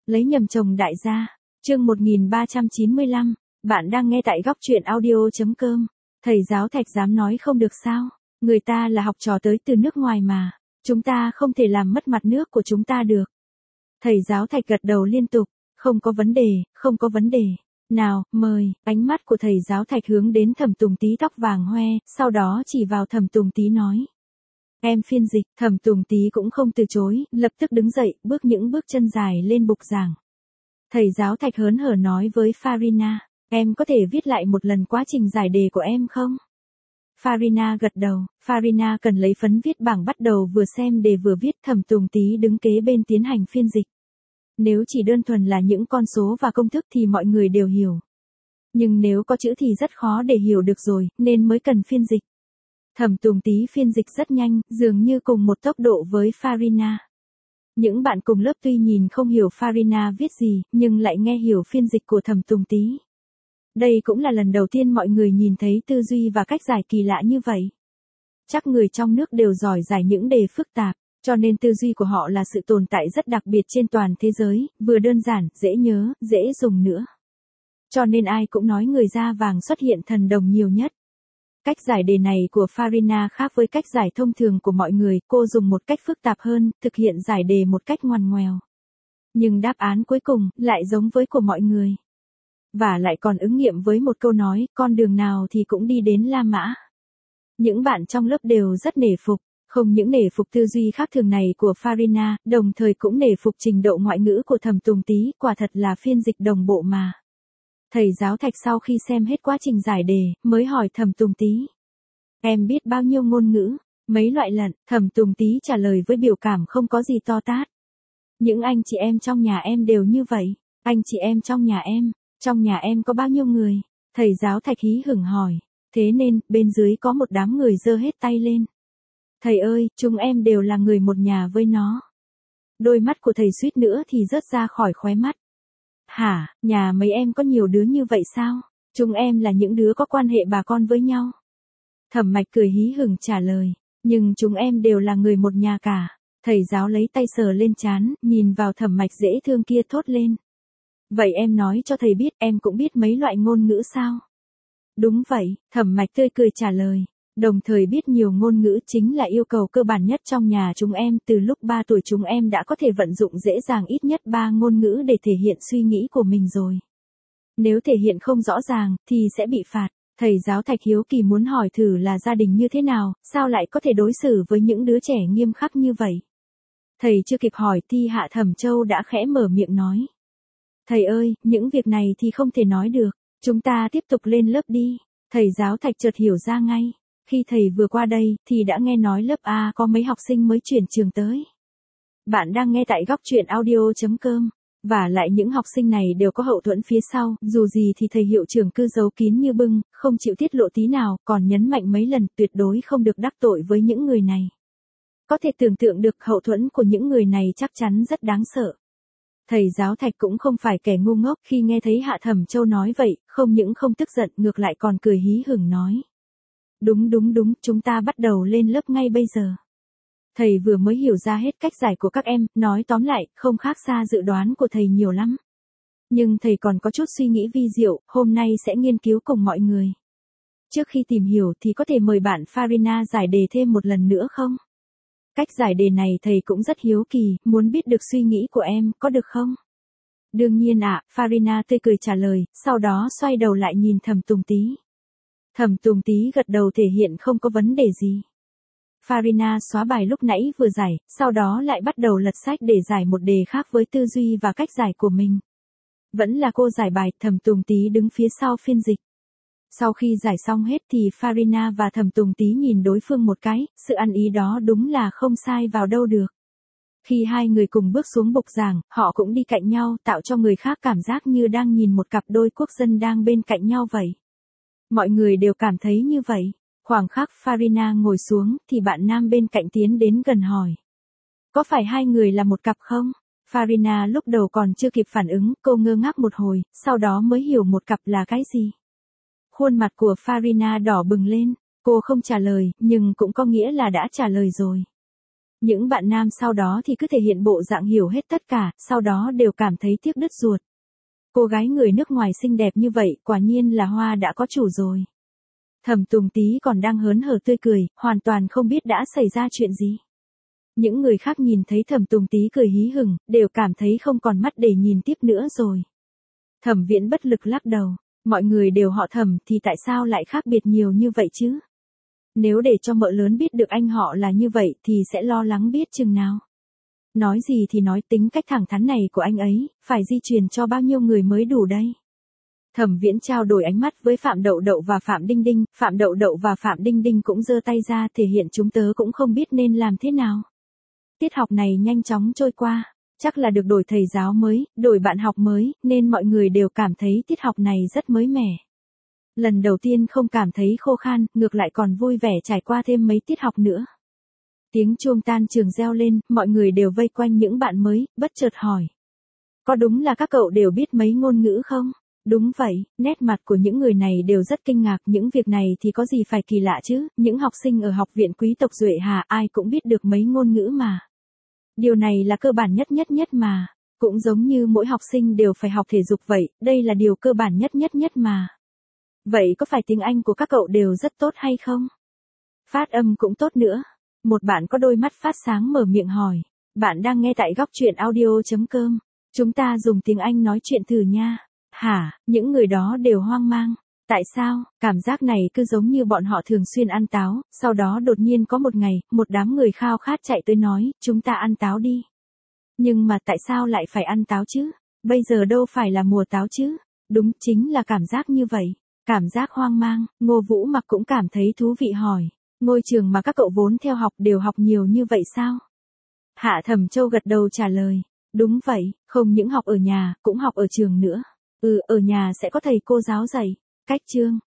Lấy nhầm chồng đại gia. Chương 1395, bạn đang nghe tại góc truyện audio.com. Thầy giáo Thạch dám nói không được sao? Người ta là học trò tới từ nước ngoài mà, chúng ta không thể làm mất mặt nước của chúng ta được. Thầy giáo Thạch gật đầu liên tục, không có vấn đề, không có vấn đề. Nào, mời. Ánh mắt của thầy giáo Thạch hướng đến Thẩm Tùng Tý tóc vàng hoe, sau đó chỉ vào Thẩm Tùng Tý nói. Em phiên dịch. Thẩm Tùng Tý cũng không từ chối, lập tức đứng dậy, bước những bước chân dài lên bục giảng. Thầy giáo Thạch hớn hở nói với Farina, em có thể viết lại một lần quá trình giải đề của em không? Farina gật đầu. Farina cần lấy phấn viết bảng bắt đầu vừa xem đề vừa viết. Thẩm Tùng Tý đứng kế bên tiến hành phiên dịch. Nếu chỉ đơn thuần là những con số và công thức thì mọi người đều hiểu. Nhưng nếu có chữ thì rất khó để hiểu được rồi, nên mới cần phiên dịch. Thẩm Tùng Tý phiên dịch rất nhanh, dường như cùng một tốc độ với Farina. Những bạn cùng lớp tuy nhìn không hiểu Farina viết gì, nhưng lại nghe hiểu phiên dịch của Thẩm Tùng Tý. Đây cũng là lần đầu tiên mọi người nhìn thấy tư duy và cách giải kỳ lạ như vậy. Chắc người trong nước đều giỏi giải những đề phức tạp, cho nên tư duy của họ là sự tồn tại rất đặc biệt trên toàn thế giới, vừa đơn giản, dễ nhớ, dễ dùng nữa. Cho nên ai cũng nói người da vàng xuất hiện thần đồng nhiều nhất. Cách giải đề này của Farina khác với cách giải thông thường của mọi người, cô dùng một cách phức tạp hơn, thực hiện giải đề một cách ngoằn ngoèo. Nhưng đáp án cuối cùng lại giống với của mọi người. Và lại còn ứng nghiệm với một câu nói, con đường nào thì cũng đi đến La Mã. Những bạn trong lớp đều rất nể phục, không những nể phục tư duy khác thường này của Farina, đồng thời cũng nể phục trình độ ngoại ngữ của Thẩm Tùng Tý, quả thật là phiên dịch đồng bộ mà. Thầy giáo Thạch sau khi xem hết quá trình giải đề, mới hỏi Thẩm Tùng Tý. Em biết bao nhiêu ngôn ngữ, mấy loại lận? Thẩm Tùng Tý trả lời với biểu cảm không có gì to tát. Những anh chị em trong nhà em đều như vậy. Anh chị em trong nhà em có bao nhiêu người? Thầy giáo Thạch hí hửng hỏi. Thế nên, bên dưới có một đám người giơ hết tay lên. Thầy ơi, chúng em đều là người một nhà với nó. Đôi mắt của thầy suýt nữa thì rớt ra khỏi khóe mắt. Hả, nhà mấy em có nhiều đứa như vậy sao? Chúng em là những đứa có quan hệ bà con với nhau. Thẩm Mạch cười hí hửng trả lời, nhưng chúng em đều là người một nhà cả. Thầy giáo lấy tay sờ lên trán, nhìn vào Thẩm Mạch dễ thương kia thốt lên. Vậy em nói cho thầy biết em cũng biết mấy loại ngôn ngữ sao? Đúng vậy, Thẩm Mạch tươi cười trả lời. Đồng thời biết nhiều ngôn ngữ chính là yêu cầu cơ bản nhất trong nhà chúng em. Từ lúc 3 tuổi chúng em đã có thể vận dụng dễ dàng ít nhất 3 ngôn ngữ để thể hiện suy nghĩ của mình rồi. Nếu thể hiện không rõ ràng, thì sẽ bị phạt. Thầy giáo Thạch hiếu kỳ muốn hỏi thử là gia đình như thế nào, sao lại có thể đối xử với những đứa trẻ nghiêm khắc như vậy. Thầy chưa kịp hỏi thì Hạ Thẩm Châu đã khẽ mở miệng nói. Thầy ơi, những việc này thì không thể nói được, chúng ta tiếp tục lên lớp đi. Thầy giáo Thạch chợt hiểu ra ngay. Khi thầy vừa qua đây, thì đã nghe nói lớp A có mấy học sinh mới chuyển trường tới. Bạn đang nghe tại góc truyện audio.com. Và lại những học sinh này đều có hậu thuẫn phía sau, dù gì thì thầy hiệu trưởng cứ giấu kín như bưng, không chịu tiết lộ tí nào, còn nhấn mạnh mấy lần tuyệt đối không được đắc tội với những người này. Có thể tưởng tượng được hậu thuẫn của những người này chắc chắn rất đáng sợ. Thầy giáo Thạch cũng không phải kẻ ngu ngốc, khi nghe thấy Hạ Thẩm Châu nói vậy, không những không tức giận, ngược lại còn cười hí hửng nói. Đúng, chúng ta bắt đầu lên lớp ngay bây giờ. Thầy vừa mới hiểu ra hết cách giải của các em, nói tóm lại, không khác xa dự đoán của thầy nhiều lắm. Nhưng thầy còn có chút suy nghĩ vi diệu, hôm nay sẽ nghiên cứu cùng mọi người. Trước khi tìm hiểu thì có thể mời bạn Farina giải đề thêm một lần nữa không? Cách giải đề này thầy cũng rất hiếu kỳ, muốn biết được suy nghĩ của em, có được không? Đương nhiên ạ, Farina tươi cười trả lời, sau đó xoay đầu lại nhìn Thẩm Tùng Tý. Thẩm Tùng Tý gật đầu thể hiện không có vấn đề gì. Farina xóa bài lúc nãy vừa giải, sau đó lại bắt đầu lật sách để giải một đề khác với tư duy và cách giải của mình. Vẫn là cô giải bài, Thẩm Tùng Tý đứng phía sau phiên dịch. Sau khi giải xong hết thì Farina và Thẩm Tùng Tý nhìn đối phương một cái, sự ăn ý đó đúng là không sai vào đâu được. Khi hai người cùng bước xuống bục giảng, họ cũng đi cạnh nhau, tạo cho người khác cảm giác như đang nhìn một cặp đôi quốc dân đang bên cạnh nhau vậy. Mọi người đều cảm thấy như vậy. Khoảng khắc Farina ngồi xuống thì bạn nam bên cạnh tiến đến gần hỏi. Có phải hai người là một cặp không? Farina lúc đầu còn chưa kịp phản ứng, cô ngơ ngác một hồi, sau đó mới hiểu một cặp là cái gì. Khuôn mặt của Farina đỏ bừng lên, cô không trả lời, nhưng cũng có nghĩa là đã trả lời rồi. Những bạn nam sau đó thì cứ thể hiện bộ dạng hiểu hết tất cả, sau đó đều cảm thấy tiếc đứt ruột. Cô gái người nước ngoài xinh đẹp như vậy, quả nhiên là hoa đã có chủ rồi. Thẩm Tùng Tý còn đang hớn hở tươi cười, hoàn toàn không biết đã xảy ra chuyện gì. Những người khác nhìn thấy Thẩm Tùng Tý cười hí hửng, đều cảm thấy không còn mắt để nhìn tiếp nữa rồi. Thẩm Viễn bất lực lắc đầu, mọi người đều họ Thẩm thì tại sao lại khác biệt nhiều như vậy chứ? Nếu để cho mợ lớn biết được anh họ là như vậy thì sẽ lo lắng biết chừng nào. Nói gì thì nói, tính cách thẳng thắn này của anh ấy, phải di truyền cho bao nhiêu người mới đủ đây? Thẩm Viễn trao đổi ánh mắt với Phạm Đậu Đậu và Phạm Đinh Đinh, Phạm Đậu Đậu và Phạm Đinh Đinh cũng giơ tay ra thể hiện chúng tớ cũng không biết nên làm thế nào. Tiết học này nhanh chóng trôi qua, chắc là được đổi thầy giáo mới, đổi bạn học mới, nên mọi người đều cảm thấy tiết học này rất mới mẻ. Lần đầu tiên không cảm thấy khô khan, ngược lại còn vui vẻ trải qua thêm mấy tiết học nữa. Tiếng chuông tan trường reo lên, mọi người đều vây quanh những bạn mới, bất chợt hỏi. Có đúng là các cậu đều biết mấy ngôn ngữ không? Đúng vậy, nét mặt của những người này đều rất kinh ngạc, những việc này thì có gì phải kỳ lạ chứ, những học sinh ở học viện quý tộc Duệ Hà ai cũng biết được mấy ngôn ngữ mà. Điều này là cơ bản nhất mà, cũng giống như mỗi học sinh đều phải học thể dục vậy, đây là điều cơ bản nhất mà. Vậy có phải tiếng Anh của các cậu đều rất tốt hay không? Phát âm cũng tốt nữa. Một bạn có đôi mắt phát sáng mở miệng hỏi. Bạn đang nghe tại góc truyện audio.com. Chúng ta dùng tiếng Anh nói chuyện thử nha. Hả, những người đó đều hoang mang. Tại sao, cảm giác này cứ giống như bọn họ thường xuyên ăn táo, sau đó đột nhiên có một ngày, một đám người khao khát chạy tới nói, chúng ta ăn táo đi. Nhưng mà tại sao lại phải ăn táo chứ? Bây giờ đâu phải là mùa táo chứ? Đúng, chính là cảm giác như vậy. Cảm giác hoang mang, Ngô Vũ Mặc cũng cảm thấy thú vị hỏi. Ngôi trường mà các cậu vốn theo học đều học nhiều như vậy sao? Hạ Thẩm Châu gật đầu trả lời. Đúng vậy, không những học ở nhà, cũng học ở trường nữa. Ở nhà sẽ có thầy cô giáo dạy. Cách chương,